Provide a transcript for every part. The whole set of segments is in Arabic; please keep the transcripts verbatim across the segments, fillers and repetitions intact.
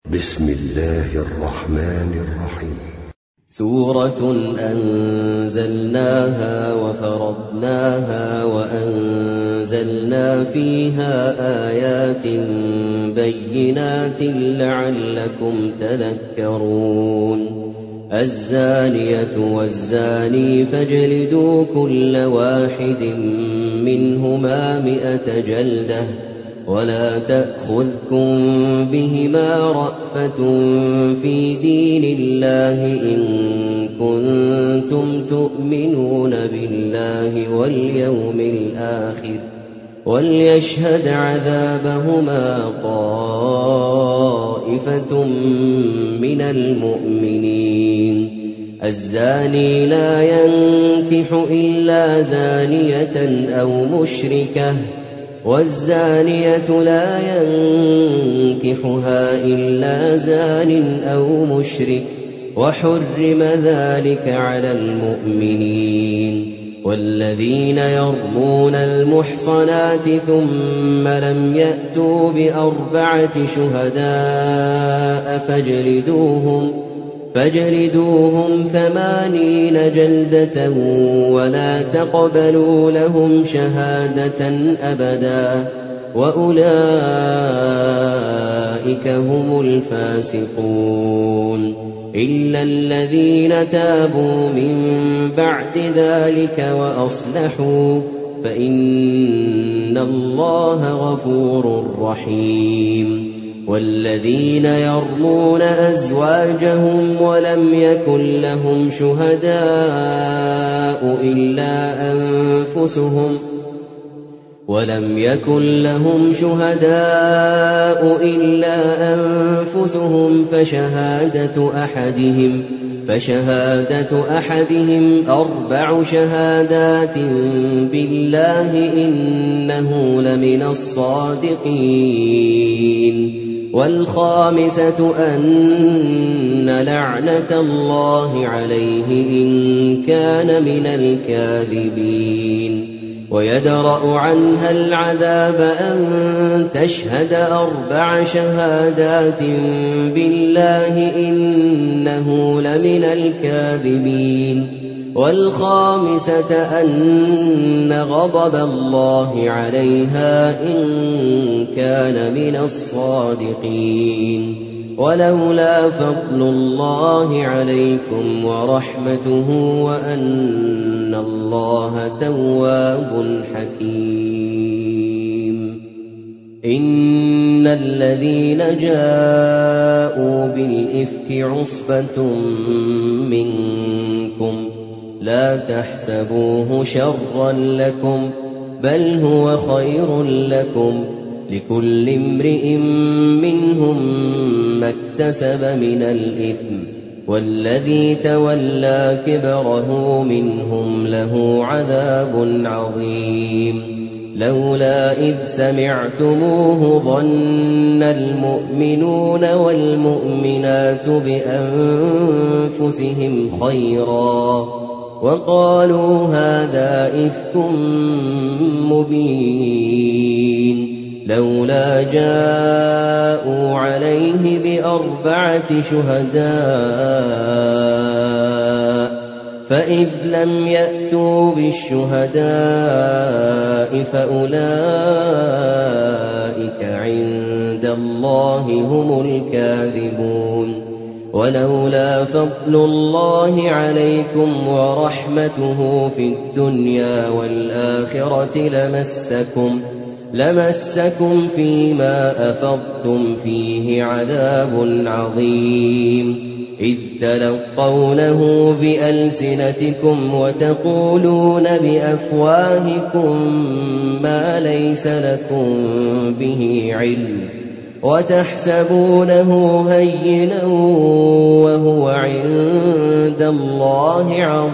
بسم الله الرحمن الرحيم. سورة أنزلناها وفرضناها وأنزلنا فيها آيات بينات لعلكم تذكرون. الزانية والزاني فاجلدوا كل واحد منهما مئة جلدة ولا تأخذكم بهما رأفة في دين الله إن كنتم تؤمنون بالله واليوم الآخر وليشهد عذابهما طائفة من المؤمنين. الزاني لا ينكح إلا زانية أو مشركة والزانية لا ينكحها إلا زان أو مشرك وحرم ذلك على المؤمنين. والذين يرمون المحصنات ثم لم يأتوا بأربعة شهداء فاجلدوهم فاجلدوهم ثمانين جلدة ولا تقبلوا لهم شهادة أبدا وأولئك هم الفاسقون إلا الذين تابوا من بعد ذلك وأصلحوا فإن الله غفور رحيم. والذين يرمون أزواجهم ولم يكن لهم شهداء إلا أنفسهم ولم يكن لهم شهداء إلا أنفسهم فشهادة أحدهم فشهادة أحدهم أربع شهادات بالله إنه لمن الصادقين. والخامسة أن لعنة الله عليه إن كان من الكاذبين. ويدرأ عنها العذاب أن تشهد أربع شهادات بالله إنه لمن الكاذبين. والخامسة أن غضب الله عليها إن كان من الصادقين. ولولا فضل الله عليكم ورحمته وأن الله تواب حكيم. إن الذين جاءوا بالإفك عصبة منكم لا تحسبوه شرا لكم بل هو خير لكم لكل امرئ منهم ما اكتسب من الإثم والذي تولى كبره منهم له عذاب عظيم. لولا إذ سمعتموه ظن المؤمنون والمؤمنات بأنفسهم خيرا وقالوا هذا إفك مبين. لولا جاءوا عليه بأربعة شهداء فإذ لم يأتوا بالشهداء فأولئك عند الله هم الكاذبون. ولولا فضل الله عليكم ورحمته في الدنيا والآخرة لمسكم لمسكم فيما أفضتم فيه عذاب عظيم. إذ تلقونه بألسنتكم وتقولون بأفواهكم ما ليس لكم به علم وتحسبونه هينا وهو عند الله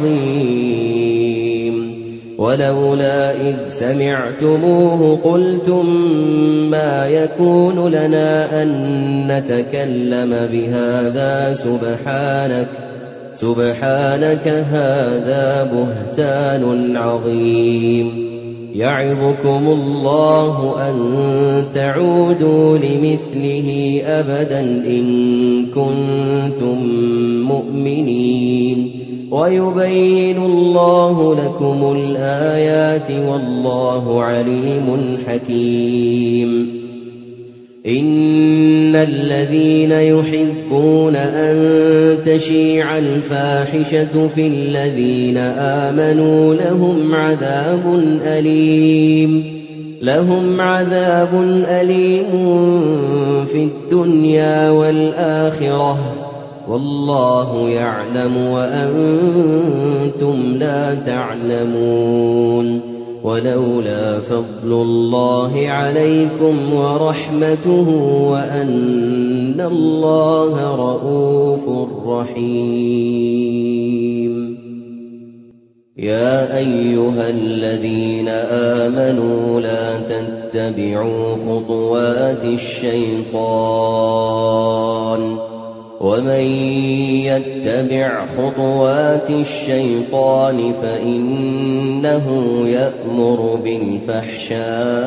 عظيم. ولولا إذ سمعتموه قلتم ما يكون لنا أن نتكلم بهذا سبحانك سبحانك هذا بهتان عظيم. يعظكم الله أن تعودوا لمثله أبدا إن كنتم مؤمنين ويبين الله لكم الآيات والله عليم حكيم إن الذين يحبون أن تشيع الفاحشة في الذين آمنوا لهم عذاب أليم لهم عذاب أليم في الدنيا والآخرة والله يعلم وأنتم لا تعلمون ولولا فضل الله عليكم ورحمته وأن الله رءوف رحيم يا أيها الذين آمنوا لا تتبعوا خطوات الشيطان ومن يتبع خطوات الشيطان فإنه يأمر بالفحشاء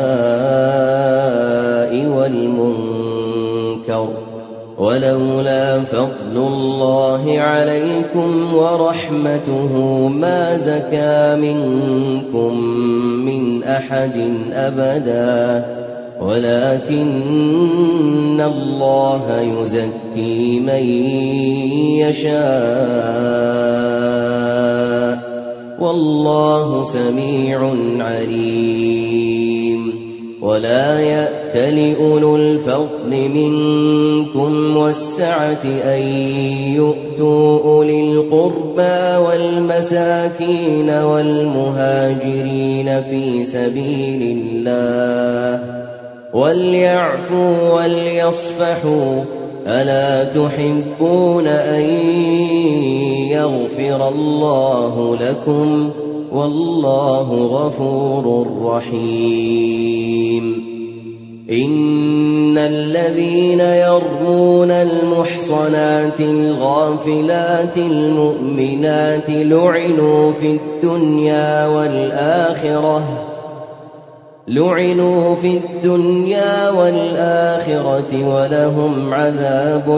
والمنكر ولولا فضل الله عليكم ورحمته ما زكى منكم من أحد أبدا ولكن الله يزكي من يشاء والله سميع عليم ولا يأتل أولو الفضل منكم والسعة أن يؤتوا أولي القربى والمساكين والمهاجرين في سبيل الله وليعفوا وليصفحوا ألا تحبون أن يغفر الله لكم والله غفور رحيم إن الذين يرمون المحصنات الغافلات المؤمنات لعنوا في الدنيا والآخرة لعنوا في الدنيا والآخرة ولهم عذاب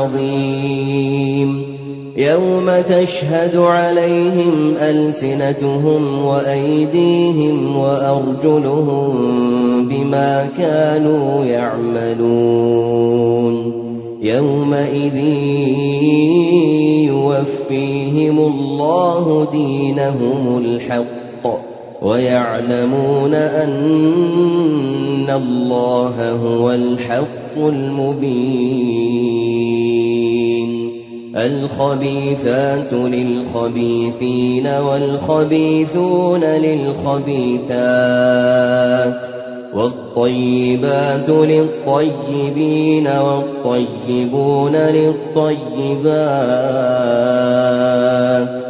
عظيم يوم تشهد عليهم ألسنتهم وأيديهم وأرجلهم بما كانوا يعملون يومئذ يوفيهم الله دينهم الحق ويعلمون أن الله هو الحق المبين الخبيثات للخبيثين والخبيثون للخبيثات والطيبات للطيبين والطيبون للطيبات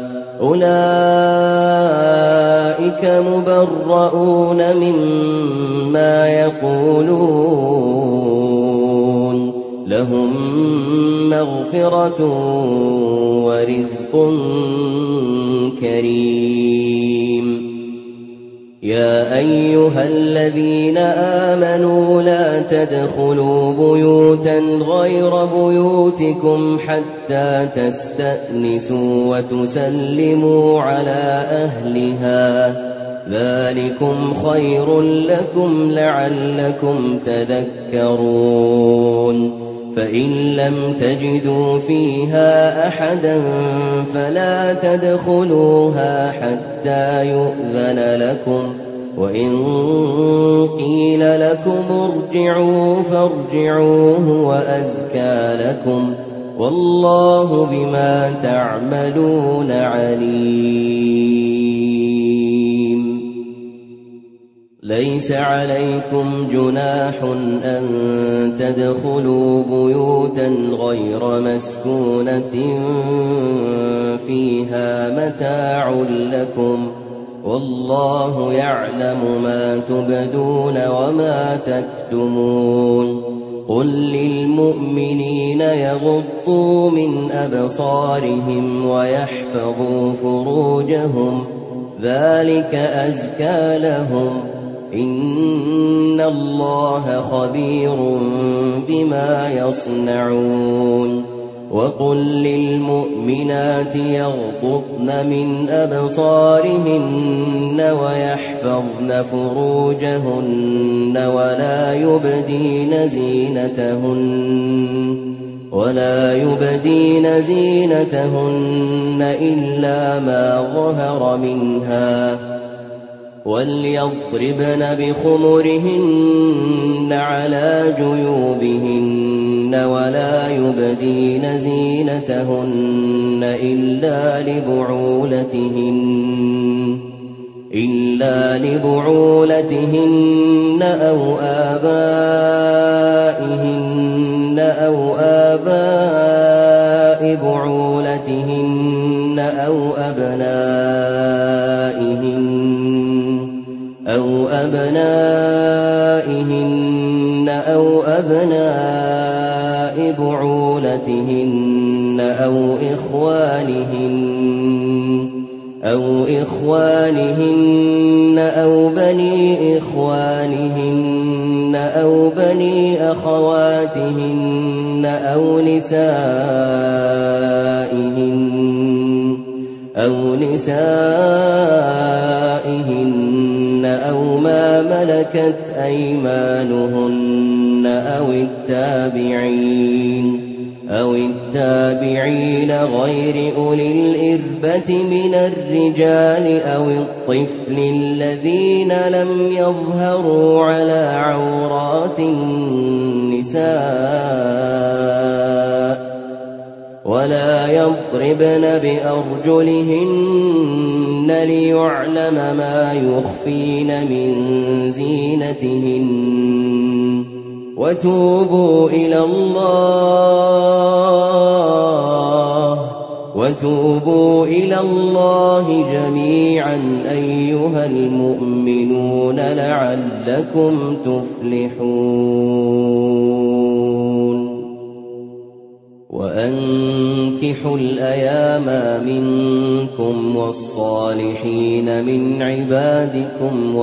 أولئك مبرؤون مما يقولون لهم مغفرة ورزق كريم يا أيها الذين آمنوا لا تدخلوا بيوتا غير بيوتكم حتى تستأنسوا وتسلموا على أهلها ذلكم خير لكم لعلكم تذكرون فإن لم تجدوا فيها أحدا فلا تدخلوها حتى يؤذن لكم وإن قيل لكم ارجعوا فارجعوا هو أزكى لكم والله بما تعملون عليم ليس عليكم جناح أن تدخلوا بيوتا غير مسكونة فيها متاع لكم والله يعلم ما تبدون وما تكتمون قل للمؤمنين يغضوا من أبصارهم ويحفظوا فروجهم ذلك أزكى لهم إن الله خبير بما يصنعون وقل للمؤمنات يغضضن من أبصارهن ويحفظن فروجهن ولا يبدين زينتهن ولا يبدين زينتهن إلا ما ظهر منها وليضربن بخمرهن على جيوبهن ولا يبدين زينتهن إلا لبعولتهن إلا لبعولتهن أو آبائهن أو آباء بعولتهن أو أبنائهن أو أبنائهن أو أبناء بعولتهن أو إخوانهن أو إخوانهن أو بني إخوانهن أو بني أخواتهن أو نسائهن أو نسائهن أو ما ملكت أيمانهن أو التابعين أو التابعين غير أولي الإربة من الرجال أو الطفل الذين لم يظهروا على عورات النساء ولا يضربن بأرجلهن ليعلم ما يخفين من زينتهن وتوبوا إلى الله وتوبوا إلى الله جميعا أيها المؤمنون لعلكم تفلحون وأنكحوا الأيام منكم والصالحين من عبادكم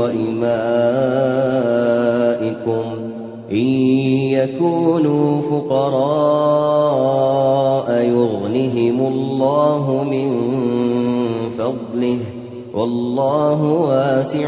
وإمائكم إن يكونوا فقراء يغنهم الله من فضله والله واسع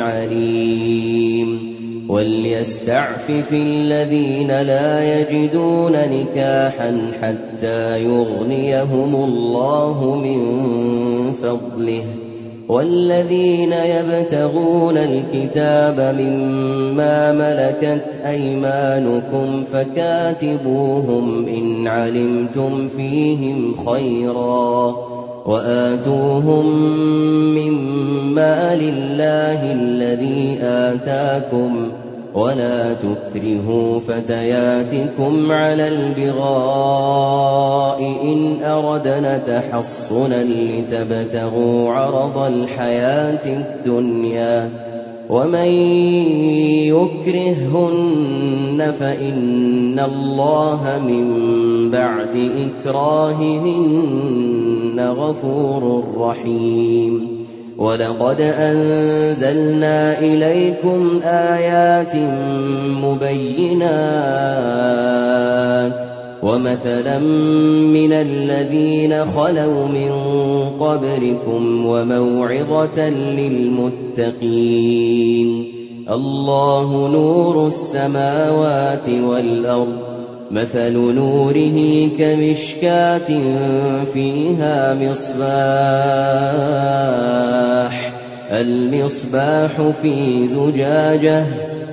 عليم وليستعفف الذين لا يجدون نكاحا حتى يغنيهم الله من فضله والذين يبتغون الكتاب مما ملكت أيمانكم فكاتبوهم إن علمتم فيهم خيرا وآتوهم مما لله الذي آتاكم ولا تكرهوا فتياتكم على البغاء إن أردنا تحصنا لتبتغوا عرض الحياة الدنيا ومن يكرههن فإن الله من بعد إكراههن غفور رحيم ولقد أنزلنا إليكم آيات مبينات ومثلا من الذين خلوا من قبلكم وموعظة للمتقين الله نور السماوات والأرض مثل نوره كمشكاة فيها مصباح المصباح في زجاجة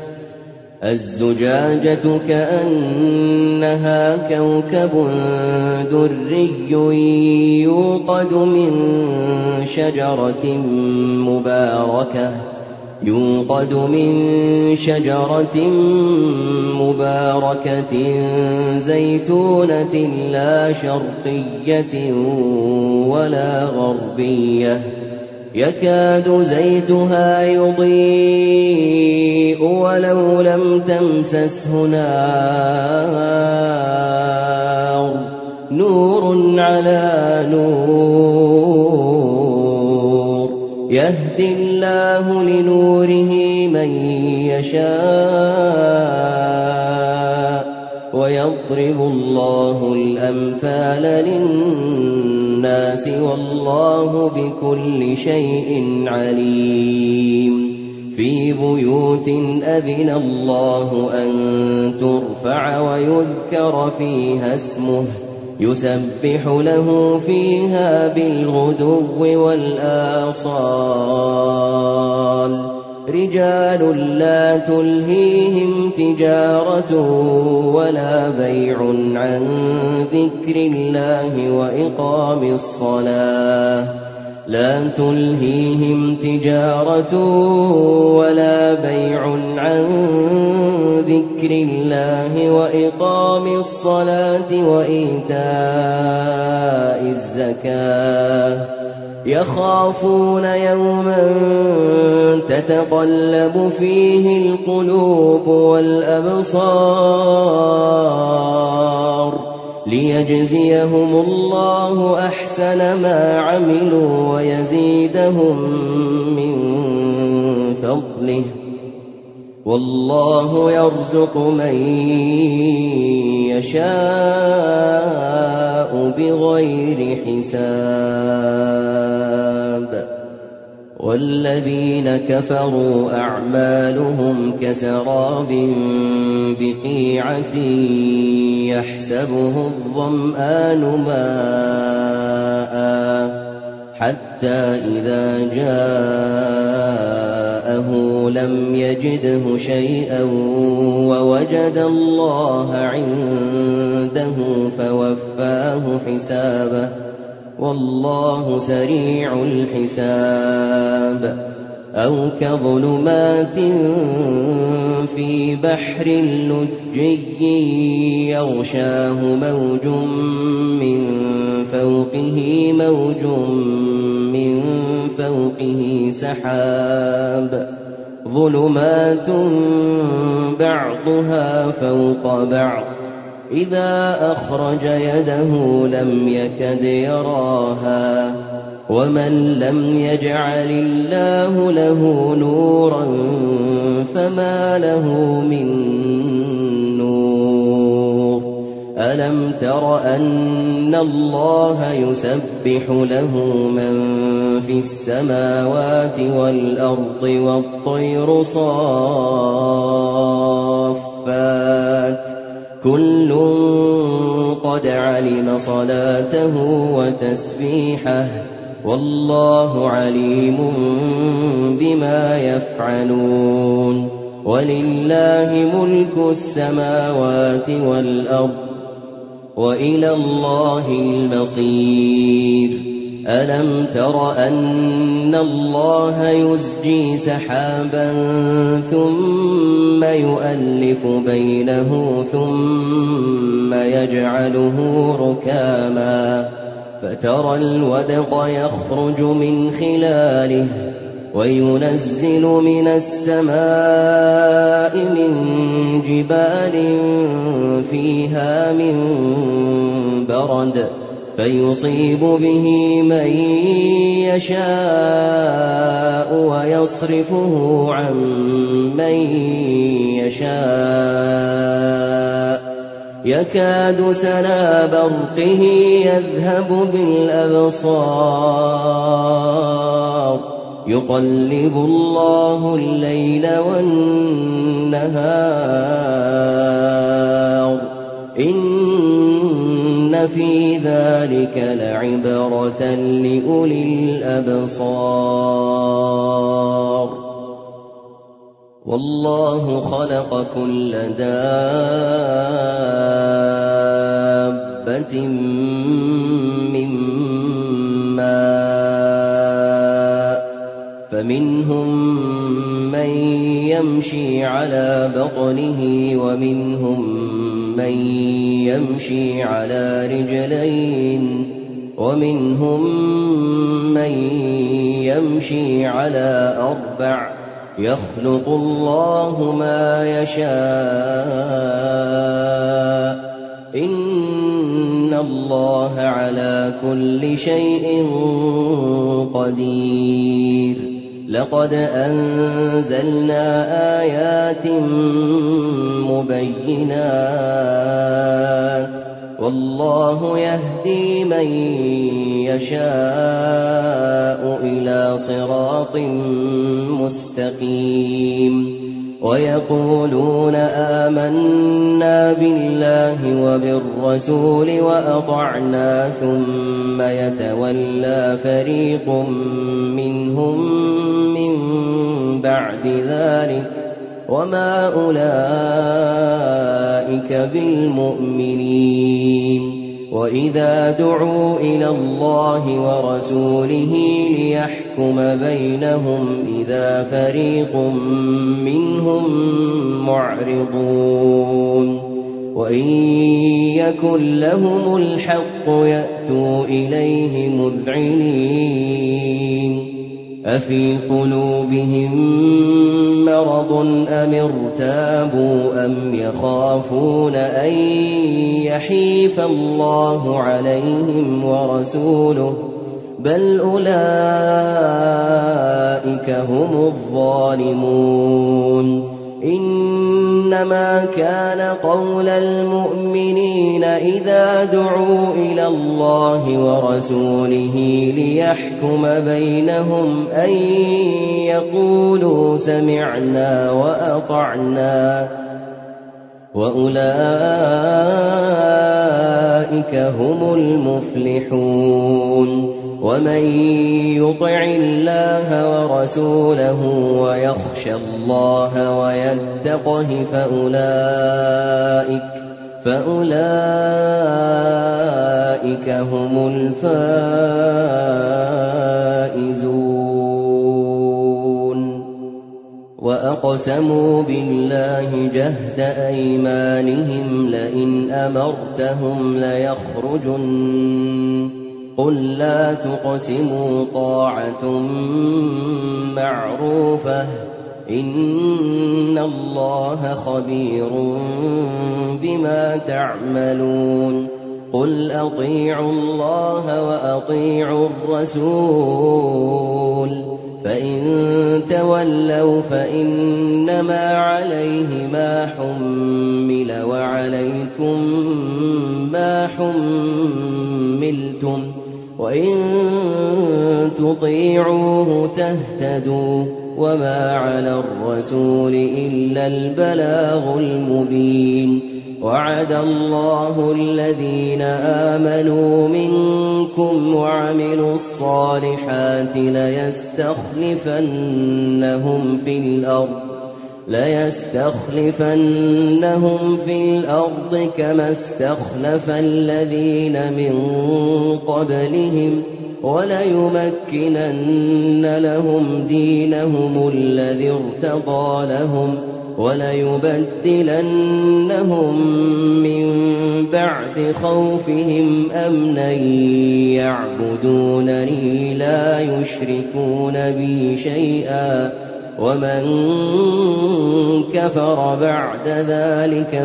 الزجاجة كأنها كوكب دري يوقد من شجرة مباركة يوقد من شجرة مباركة زيتونة لا شرقية ولا غربية يكاد زيتها يضيء ولو لم تمسسه نار نور على نور يهد الله لنوره من يشاء ويضرب الله الأمثال للناس والله بكل شيء عليم في بيوت أذن الله أن ترفع ويذكر فيها اسمه يسبح له فيها بالغدو والآصال رجال لا تلهيهم تجارة ولا بيع عن ذكر الله وإقام الصلاة لا تلهيهم تجارة ولا بيع عن ذكر الله وإقام الصلاة وإيتاء الزكاة يخافون يوما تتقلب فيه القلوب والأبصار ليجزيهم الله أحسن ما عملوا ويزيدهم من فضله والله يرزق من يشاء بغير حساب والذين كفروا أعمالهم كسراب بقيعة يحسبه الظمآن ماء حتى إذا جاءه لم يجده شيئا ووجد الله عنده فوفاه حسابه والله سريع الحساب أو كظلمات في بحر لجي يغشاه موج من فوقه موج من فوقه سحاب ظلمات بعضها فوق بعض إذا أخرج يده لم يكد يراها ومن لم يجعل الله له نورا فما له من نور ألم تر أن الله يسبح له من في السماوات والأرض والطير صافات كل قد علم صلاته وتسبيحه والله عليم بما يفعلون ولله ملك السماوات والأرض وإلى الله المصير ألم تر أن الله يزجي سحابا ثم يؤلف بينه ثم يجعله ركاما فترى الودق يخرج من خلاله وينزل من السماء من جبال فيها من برد فيصيب به من يشاء ويصرفه عن من يشاء يكاد سنا برقه يذهب بالأبصار يقلب الله الليل والنهار إن في ذلك لعبرة لأولي الأبصار والله خلق كل دابة من ماء فمنهم من يمشي على بطنه ومنهم من يمشي على رجلين ومنهم من يمشي على أربع يخلق الله ما يشاء إن الله على كل شيء قدير لقد أنزلنا آيات مبينات والله يهدي من يشاء إلى صراط مستقيم ويقولون آمنا بالله وبالرسول وأطعنا ثم يتولى فريق منهم من بعد ذلك وما أولئك بالمؤمنين وإذا دعوا إلى الله ورسوله ليحكم بينهم إذا فريق منهم معرضون وإن يكن لهم الحق يأتوا إليه مذعنين أفي قلوبهم مرض أم ارتابوا أم يخافون أن يحيف الله عليهم ورسوله بل أولئك هم الظالمون إنما كان قول المؤمنين إذا دعوا إلى الله ورسوله ليحكم بينهم أن يقولوا سمعنا وأطعنا وأولئك هم المفلحون ومن يطع الله ورسوله ويخشى الله ويتقه فأولئك فأولئك هم الفائزون وأقسموا بالله جهد أيمانهم لئن أمرتهم ليخرجن قل لا تقسموا طاعة معروفة إن الله خبير بما تعملون قل أطيعوا الله وأطيعوا الرسول فإن تولوا فإنما عليه ما حمل وعليكم ما حملتم وإن تطيعوه تهتدوا وما على الرسول إلا البلاغ المبين وعد الله الذين آمنوا منكم وعملوا الصالحات ليستخلفنهم في الأرض ليستخلفنهم في الأرض كما استخلف الذين من قبلهم وليمكنن لهم دينهم الذي ارتضى لهم وليبدلنهم من بعد خوفهم أمنا يعبدونني لا يشركون بي شيئا ومن كفر بعد ذلك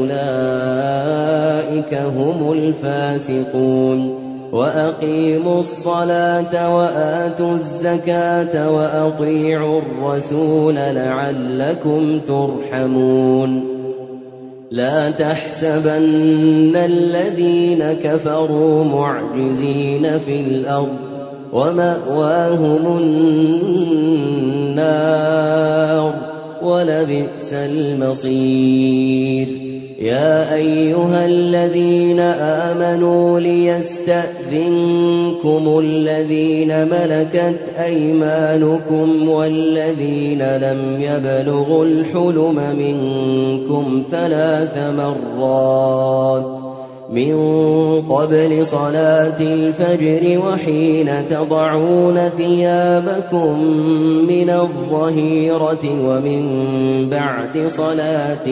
فأولئك هم الفاسقون وأقيموا الصلاة وآتوا الزكاة وأطيعوا الرسول لعلكم ترحمون لا تحسبن الذين كفروا معجزين في الأرض ومأواهم النار ولبئس المصير يا أيها الذين آمنوا ليستأذنكم الذين ملكت أيمانكم والذين لم يبلغوا الحلم منكم ثلاث مرات من قبل صلاة الفجر وحين تضعون ثيابكم من الظهيرة ومن بعد صلاة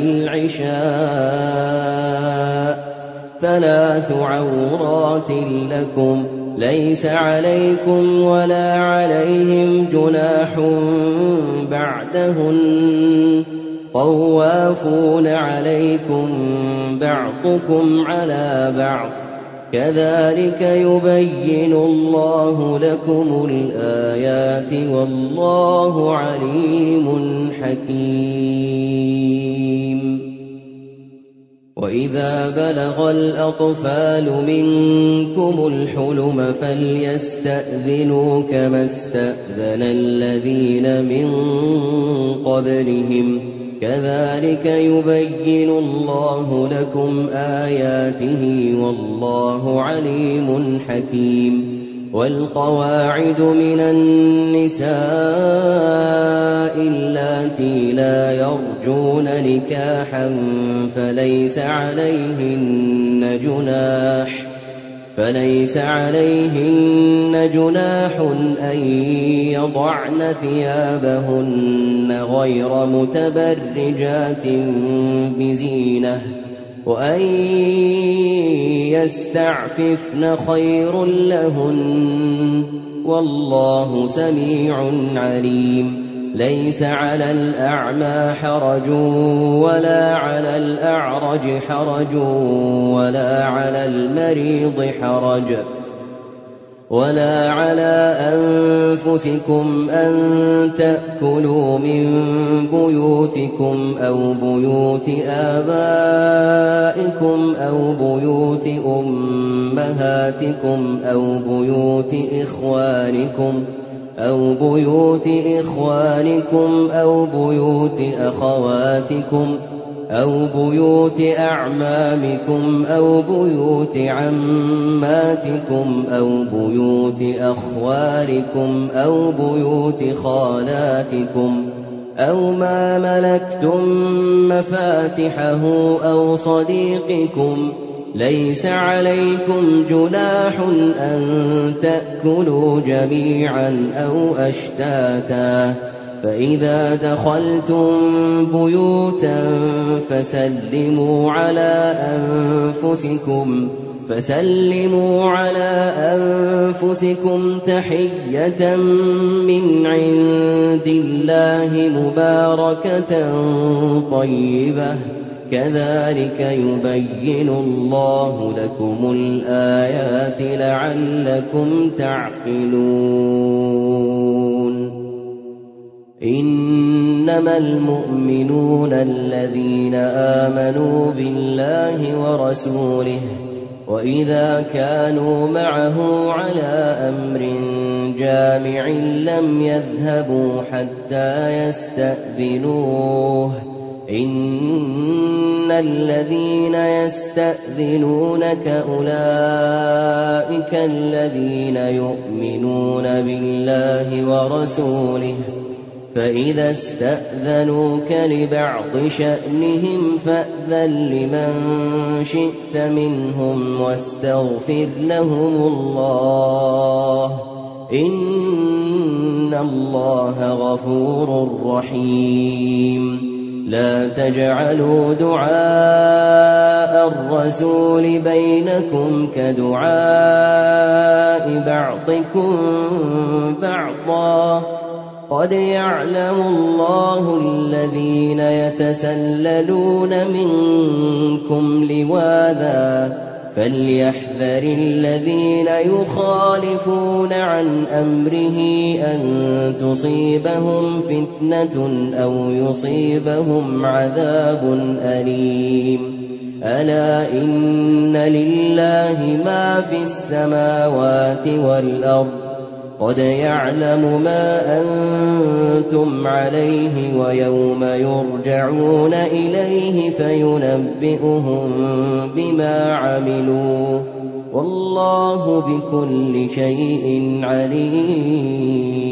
العشاء ثلاث عورات لكم ليس عليكم ولا عليهم جناح بعدهن طوافون عليكم بعضكم على بعض كذلك يبين الله لكم الآيات والله عليم حكيم. وإذا بلغ الأطفال منكم الحلم فليستأذنوا كما استأذن الذين من قبلهم كذلك يبين الله لكم آياته والله عليم حكيم. والقواعد من النساء اللاتي لا يرجون نكاحا فليس عليهن جناح فليس عليهن جناح أن يضعن ثيابهن غير متبرجات بزينة وأن يستعففن خير لهن والله سميع عليم. ليس على الأعمى حرج ولا على الأعرج حرج ولا على المريض حرج ولا على أنفسكم أن تأكلوا من بيوتكم أو بيوت آبائكم أو بيوت أمهاتكم أو بيوت إخوانكم أو بيوت إخوانكم أو بيوت أخواتكم أو بيوت أعمامكم أو بيوت عماتكم أو بيوت أخوالكم أو بيوت خالاتكم أو ما ملكتم مفاتحه أو صديقكم. ليس عليكم جناح أن تأكلوا جميعا أو أشتاتا فإذا دخلتم بيوتا فسلموا على أنفسكم فسلموا على أنفسكم تحية من عند الله مباركة طيبة كذلك يبين الله لكم الآيات لعلكم تعقلون. إنما المؤمنون الذين آمنوا بالله ورسوله وإذا كانوا معه على أمر جامع لم يذهبوا حتى يستأذنوه إن الذين يستأذنونك أولئك الذين يؤمنون بالله ورسوله فإذا استأذنوك لبعض شأنهم فأذن لمن شئت منهم واستغفر لهم الله إن الله غفور رحيم. لا تجعلوا دعاء الرسول بينكم كدعاء بعضكم بعضا قد يعلم الله الذين يتسللون منكم لواذا فليحذر الذين يخالفون عن أمره أن تصيبهم فتنة أو يصيبهم عذاب أليم. ألا إن لله ما في السماوات والأرض قد يعلم ما أنتم عليه ويوم يرجعون إليه فينبئهم بما عملوا والله بكل شيء عليم.